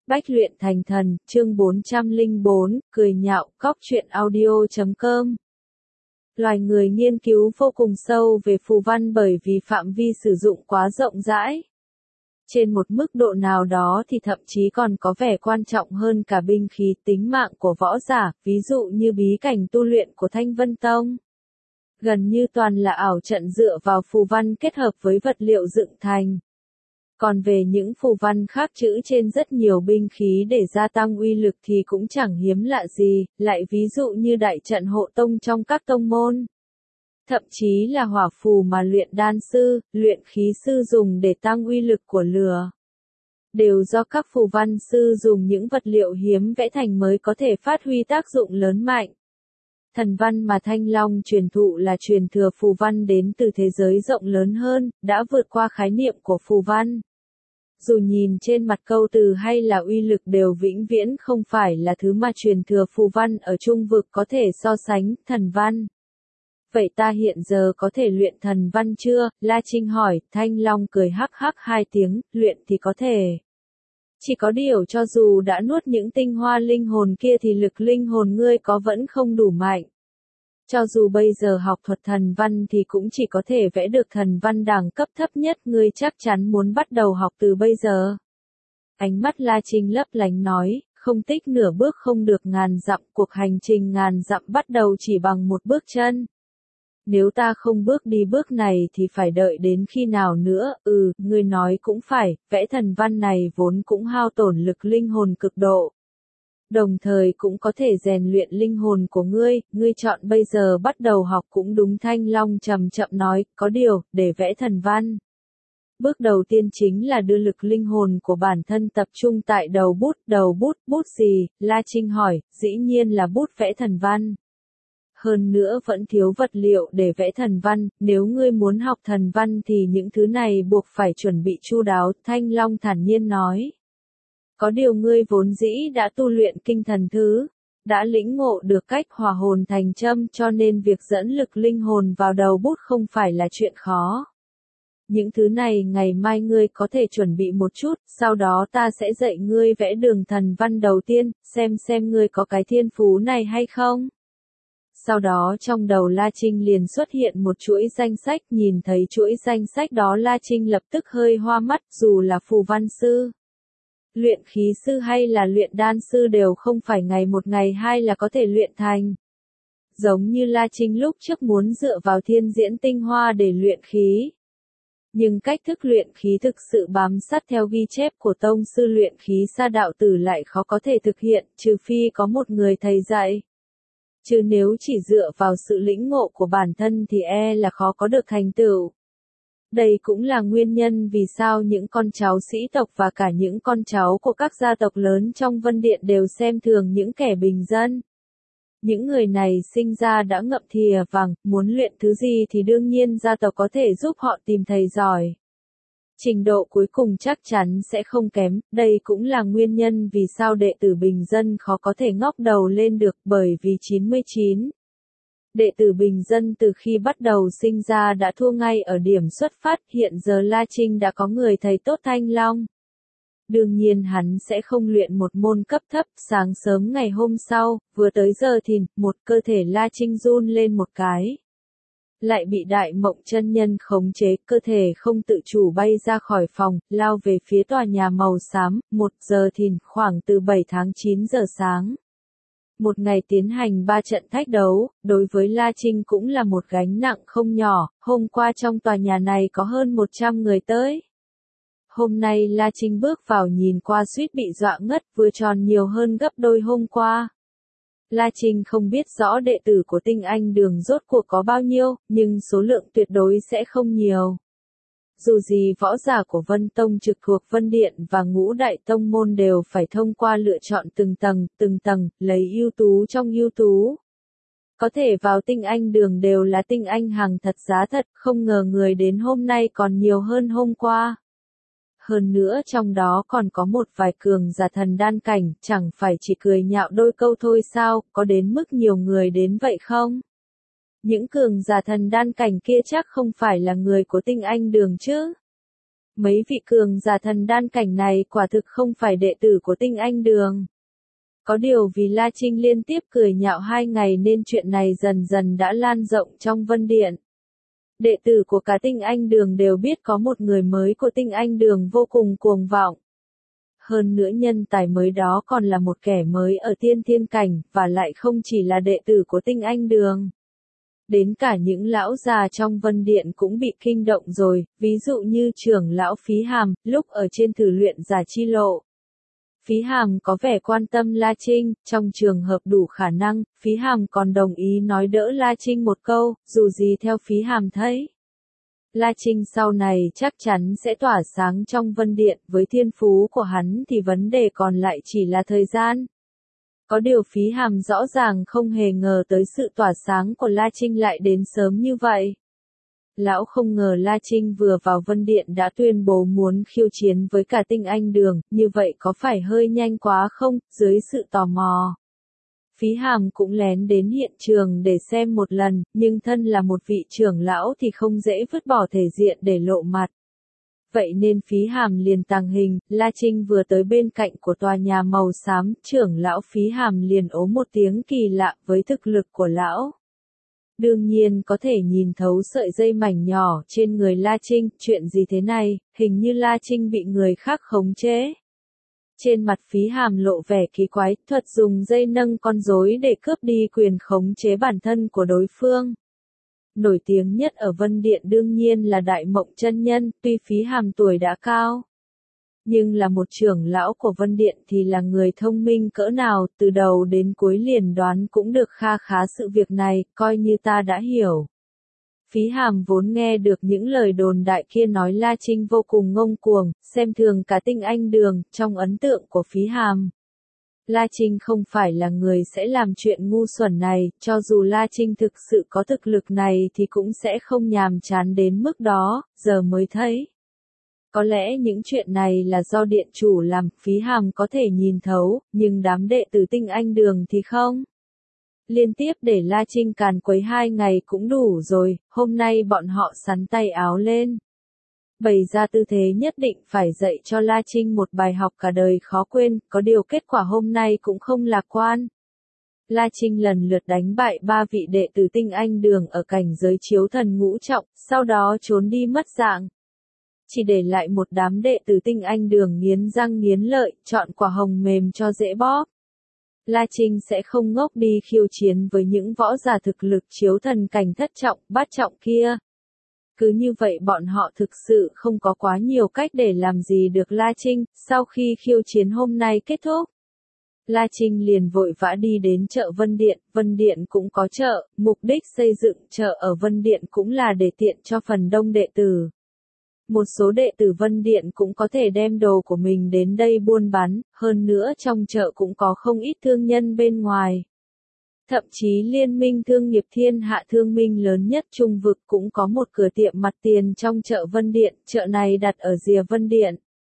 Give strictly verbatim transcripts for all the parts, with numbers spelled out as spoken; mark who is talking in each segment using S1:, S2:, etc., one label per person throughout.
S1: Bách luyện thành thần, chương bốn trăm lẻ bốn, cười nhạo, cóc truyện audio chấm com. Loài người nghiên cứu vô cùng sâu về phù văn bởi vì phạm vi sử dụng quá rộng rãi. Trên một mức độ nào đó thì thậm chí còn có vẻ quan trọng hơn cả binh khí tính mạng của võ giả, ví dụ như bí cảnh tu luyện của Thanh Vân Tông. Gần như toàn là ảo trận dựa vào phù văn kết hợp với vật liệu dựng thành. Còn về những phù văn khác chữ trên rất nhiều binh khí để gia tăng uy lực thì cũng chẳng hiếm lạ gì, lại ví dụ như đại trận hộ tông trong các tông môn. Thậm chí là hỏa phù mà luyện đan sư, luyện khí sư dùng để tăng uy lực của lửa. Đều do các phù văn sư dùng những vật liệu hiếm vẽ thành mới có thể phát huy tác dụng lớn mạnh. Thần văn mà Thanh Long truyền thụ là truyền thừa phù văn đến từ thế giới rộng lớn hơn, đã vượt qua khái niệm của phù văn. Dù nhìn trên mặt câu từ hay là uy lực đều vĩnh viễn không phải là thứ mà truyền thừa phù văn ở trung vực có thể so sánh, thần văn. Vậy ta hiện giờ có thể luyện thần văn chưa? La Trinh hỏi, Thanh Long cười hắc hắc hai tiếng, luyện thì có thể. Chỉ có điều cho dù đã nuốt những tinh hoa linh hồn kia thì lực linh hồn ngươi có vẫn không đủ mạnh. Cho dù bây giờ học thuật thần văn thì cũng chỉ có thể vẽ được thần văn đẳng cấp thấp nhất, ngươi chắc chắn muốn bắt đầu học từ bây giờ. Ánh mắt La Trinh lấp lánh nói, không tích nửa bước không được ngàn dặm, cuộc hành trình ngàn dặm bắt đầu chỉ bằng một bước chân. Nếu ta không bước đi bước này thì phải đợi đến khi nào nữa? Ừ, ngươi nói cũng phải, vẽ thần văn này vốn cũng hao tổn lực linh hồn cực độ. Đồng thời cũng có thể rèn luyện linh hồn của ngươi, ngươi chọn bây giờ bắt đầu học cũng đúng. Thanh Long chậm chậm nói, có điều, để vẽ thần văn. Bước đầu tiên chính là đưa lực linh hồn của bản thân tập trung tại đầu bút, đầu bút, bút gì? La Trinh hỏi, dĩ nhiên là bút vẽ thần văn. Hơn nữa vẫn thiếu vật liệu để vẽ thần văn, nếu ngươi muốn học thần văn thì những thứ này buộc phải chuẩn bị chu đáo, Thanh Long thản nhiên nói. Có điều ngươi vốn dĩ đã tu luyện kinh thần thứ, đã lĩnh ngộ được cách hòa hồn thành châm cho nên việc dẫn lực linh hồn vào đầu bút không phải là chuyện khó. Những thứ này ngày mai ngươi có thể chuẩn bị một chút, sau đó ta sẽ dạy ngươi vẽ đường thần văn đầu tiên, xem xem ngươi có cái thiên phú này hay không. Sau đó trong đầu La Trinh liền xuất hiện một chuỗi danh sách, nhìn thấy chuỗi danh sách đó La Trinh lập tức hơi hoa mắt, dù là phù văn sư, luyện khí sư hay là luyện đan sư đều không phải ngày một ngày hai là có thể luyện thành. Giống như La Trinh lúc trước muốn dựa vào thiên diễn tinh hoa để luyện khí. Nhưng cách thức luyện khí thực sự bám sát theo ghi chép của tông sư luyện khí Sa đạo tử lại khó có thể thực hiện, trừ phi có một người thầy dạy. Chứ nếu chỉ dựa vào sự lĩnh ngộ của bản thân thì e là khó có được thành tựu. Đây cũng là nguyên nhân vì sao những con cháu sĩ tộc và cả những con cháu của các gia tộc lớn trong Vân Điện đều xem thường những kẻ bình dân. Những người này sinh ra đã ngậm thìa vàng, muốn luyện thứ gì thì đương nhiên gia tộc có thể giúp họ tìm thầy giỏi. Trình độ cuối cùng chắc chắn sẽ không kém, đây cũng là nguyên nhân vì sao đệ tử bình dân khó có thể ngóc đầu lên được, bởi vì chín mươi chín. Đệ tử bình dân từ khi bắt đầu sinh ra đã thua ngay ở điểm xuất phát, hiện giờ La Trinh đã có người thầy tốt Thanh Long. Đương nhiên hắn sẽ không luyện một môn cấp thấp, sáng sớm ngày hôm sau, vừa tới giờ thìn, một cơ thể La Trinh run lên một cái. Lại bị Đại Mộng chân nhân khống chế, cơ thể không tự chủ bay ra khỏi phòng, lao về phía tòa nhà màu xám, một giờ thìn, khoảng từ bảy tháng chín giờ sáng. Một ngày tiến hành ba trận thách đấu, đối với La Trinh cũng là một gánh nặng không nhỏ, hôm qua trong tòa nhà này có hơn một trăm người tới. Hôm nay La Trinh bước vào nhìn qua suýt bị dọa ngất, vừa tròn nhiều hơn gấp đôi hôm qua. La Trinh không biết rõ đệ tử của Tinh Anh Đường rốt cuộc có bao nhiêu, nhưng số lượng tuyệt đối sẽ không nhiều. Dù gì võ giả của Vân Tông trực thuộc Vân Điện và ngũ đại tông môn đều phải thông qua lựa chọn từng tầng, từng tầng, lấy ưu tú trong ưu tú. Có thể vào Tinh Anh Đường đều là tinh anh hàng thật giá thật, không ngờ người đến hôm nay còn nhiều hơn hôm qua. Hơn nữa trong đó còn có một vài cường giả thần đan cảnh, chẳng phải chỉ cười nhạo đôi câu thôi sao, có đến mức nhiều người đến vậy không? Những cường giả thần đan cảnh kia chắc không phải là người của Tinh Anh Đường chứ? Mấy vị cường giả thần đan cảnh này quả thực không phải đệ tử của Tinh Anh Đường. Có điều vì La Trinh liên tiếp cười nhạo hai ngày nên chuyện này dần dần đã lan rộng trong Vân Điện. Đệ tử của cả Tinh Anh Đường đều biết có một người mới của Tinh Anh Đường vô cùng cuồng vọng. Hơn nữa nhân tài mới đó còn là một kẻ mới ở tiên thiên cảnh, và lại không chỉ là đệ tử của Tinh Anh Đường. Đến cả những lão già trong Vân Điện cũng bị kinh động rồi, ví dụ như trưởng lão Phí Hàm, lúc ở trên thử luyện giả chi lộ. Phí Hàm có vẻ quan tâm La Trinh, trong trường hợp đủ khả năng, Phí Hàm còn đồng ý nói đỡ La Trinh một câu, dù gì theo Phí Hàm thấy. La Trinh sau này chắc chắn sẽ tỏa sáng trong Vân Điện, với thiên phú của hắn thì vấn đề còn lại chỉ là thời gian. Có điều Phí Hàm rõ ràng không hề ngờ tới sự tỏa sáng của La Trinh lại đến sớm như vậy. Lão không ngờ La Trinh vừa vào Vân Điện đã tuyên bố muốn khiêu chiến với cả Tinh Anh Đường, như vậy có phải hơi nhanh quá không, dưới sự tò mò. Phí Hàm cũng lén đến hiện trường để xem một lần, nhưng thân là một vị trưởng lão thì không dễ vứt bỏ thể diện để lộ mặt. Vậy nên Phí Hàm liền tàng hình, La Trinh vừa tới bên cạnh của tòa nhà màu xám, trưởng lão Phí Hàm liền ố một tiếng kỳ lạ với thực lực của lão. Đương nhiên có thể nhìn thấu sợi dây mảnh nhỏ trên người La Trinh, chuyện gì thế này, hình như La Trinh bị người khác khống chế. Trên mặt Phí Hàm lộ vẻ kỳ quái, thuật dùng dây nâng con rối để cướp đi quyền khống chế bản thân của đối phương. Nổi tiếng nhất ở Vân Điện đương nhiên là Đại Mộng Chân Nhân, tuy Phí Hàm tuổi đã cao. Nhưng là một trưởng lão của Vân Điện thì là người thông minh cỡ nào, từ đầu đến cuối liền đoán cũng được kha khá sự việc này, coi như ta đã hiểu. Phí Hàm vốn nghe được những lời đồn đại kia nói La Trinh vô cùng ngông cuồng, xem thường cả Tinh Anh Đường, trong ấn tượng của Phí Hàm. La Trinh không phải là người sẽ làm chuyện ngu xuẩn này, cho dù La Trinh thực sự có thực lực này thì cũng sẽ không nhàm chán đến mức đó, giờ mới thấy. Có lẽ những chuyện này là do điện chủ làm, Phí Hàm có thể nhìn thấu, nhưng đám đệ tử Tinh Anh Đường thì không. Liên tiếp để La Trinh càn quấy hai ngày cũng đủ rồi, hôm nay bọn họ sắn tay áo lên. Bày ra tư thế nhất định phải dạy cho La Trinh một bài học cả đời khó quên, có điều kết quả hôm nay cũng không lạc quan. La Trinh lần lượt đánh bại ba vị đệ tử Tinh Anh Đường ở cảnh giới chiếu thần ngũ trọng, sau đó trốn đi mất dạng. Chỉ để lại một đám đệ tử Tinh Anh Đường nghiến răng nghiến lợi, chọn quả hồng mềm cho dễ bóp. La Trinh sẽ không ngốc đi khiêu chiến với những võ giả thực lực chiếu thần cảnh thất trọng, bát trọng kia. Cứ như vậy bọn họ thực sự không có quá nhiều cách để làm gì được La Trinh, sau khi khiêu chiến hôm nay kết thúc. La Trinh liền vội vã đi đến chợ Vân Điện, Vân Điện cũng có chợ, mục đích xây dựng chợ ở Vân Điện cũng là để tiện cho phần đông đệ tử. Một số đệ tử Vân Điện cũng có thể đem đồ của mình đến đây buôn bán, hơn nữa trong chợ cũng có không ít thương nhân bên ngoài. Thậm chí liên minh thương nghiệp thiên hạ thương minh lớn nhất Trung vực cũng có một cửa tiệm mặt tiền trong chợ Vân Điện, chợ này đặt ở rìa Vân Điện.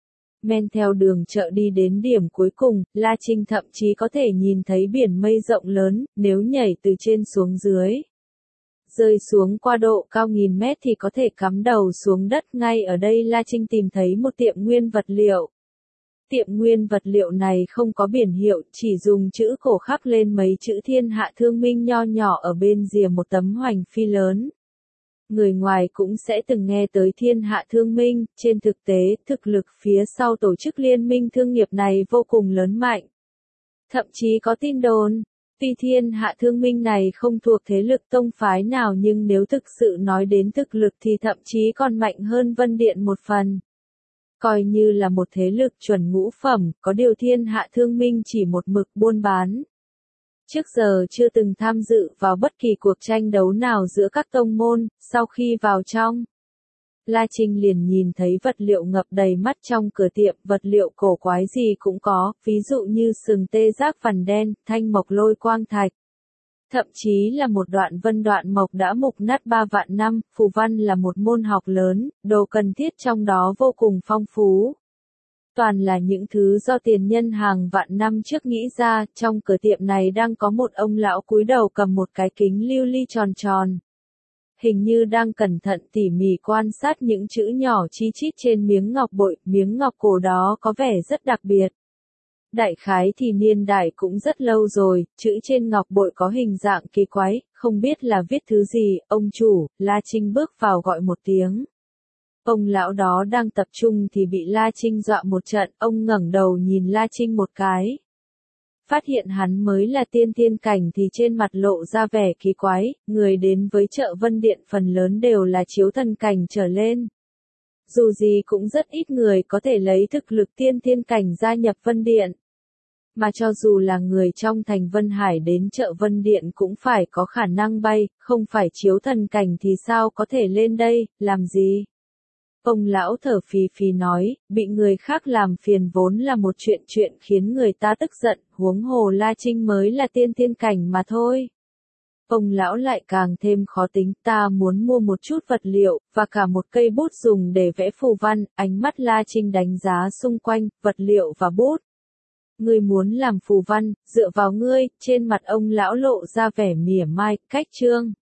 S1: Men theo đường chợ đi đến điểm cuối cùng, La Trinh thậm chí có thể nhìn thấy biển mây rộng lớn, nếu nhảy từ trên xuống dưới. Rơi xuống qua độ cao nghìn mét thì có thể cắm đầu xuống đất, ngay ở đây La Trinh tìm thấy một tiệm nguyên vật liệu. Tiệm nguyên vật liệu này không có biển hiệu, chỉ dùng chữ cổ khắc lên mấy chữ thiên hạ thương minh nho nhỏ ở bên rìa một tấm hoành phi lớn. Người ngoài cũng sẽ từng nghe tới thiên hạ thương minh, trên thực tế, thực lực phía sau tổ chức liên minh thương nghiệp này vô cùng lớn mạnh. Thậm chí có tin đồn, tuy thiên hạ thương minh này không thuộc thế lực tông phái nào nhưng nếu thực sự nói đến thực lực thì thậm chí còn mạnh hơn Vân Điện một phần. Coi như là một thế lực chuẩn ngũ phẩm, có điều thiên hạ thương minh chỉ một mực buôn bán. Trước giờ chưa từng tham dự vào bất kỳ cuộc tranh đấu nào giữa các tông môn, sau khi vào trong. La Trinh liền nhìn thấy vật liệu ngập đầy mắt trong cửa tiệm, vật liệu cổ quái gì cũng có, ví dụ như sừng tê giác vằn đen, thanh mộc lôi quang thạch. Thậm chí là một đoạn vân đoạn mộc đã mục nát ba vạn năm, phù văn là một môn học lớn, đồ cần thiết trong đó vô cùng phong phú. Toàn là những thứ do tiền nhân hàng vạn năm trước nghĩ ra, trong cửa tiệm này đang có một ông lão cúi đầu cầm một cái kính lưu ly tròn tròn. hình như đang cẩn thận tỉ mỉ quan sát những chữ nhỏ chi chít trên miếng ngọc bội, miếng ngọc cổ đó có vẻ rất đặc biệt. Đại khái thì niên đại cũng rất lâu rồi, chữ trên ngọc bội có hình dạng kỳ quái, không biết là viết thứ gì, ông chủ, La Trinh bước vào gọi một tiếng. Ông lão đó đang tập trung thì bị La Trinh dọa một trận, ông ngẩng đầu nhìn La Trinh một cái. Phát hiện hắn mới là tiên thiên cảnh thì trên mặt lộ ra vẻ kỳ quái, người đến với chợ Vân Điện phần lớn đều là chiếu thần cảnh trở lên. Dù gì cũng rất ít người có thể lấy thực lực tiên thiên cảnh gia nhập Vân Điện. Mà cho dù là người trong thành Vân Hải đến chợ Vân Điện cũng phải có khả năng bay, không phải chiếu thần cảnh thì sao có thể lên đây, làm gì? Ông lão thở phì phì nói, bị người khác làm phiền vốn là một chuyện chuyện khiến người ta tức giận, huống hồ La Trinh mới là tiên thiên cảnh mà thôi. Ông lão lại càng thêm khó tính, ta muốn mua một chút vật liệu, và cả một cây bút dùng để vẽ phù văn, ánh mắt La Trinh đánh giá xung quanh, vật liệu và bút. Ngươi muốn làm phù văn, dựa vào ngươi, trên mặt ông lão lộ ra vẻ mỉa mai, cách trương.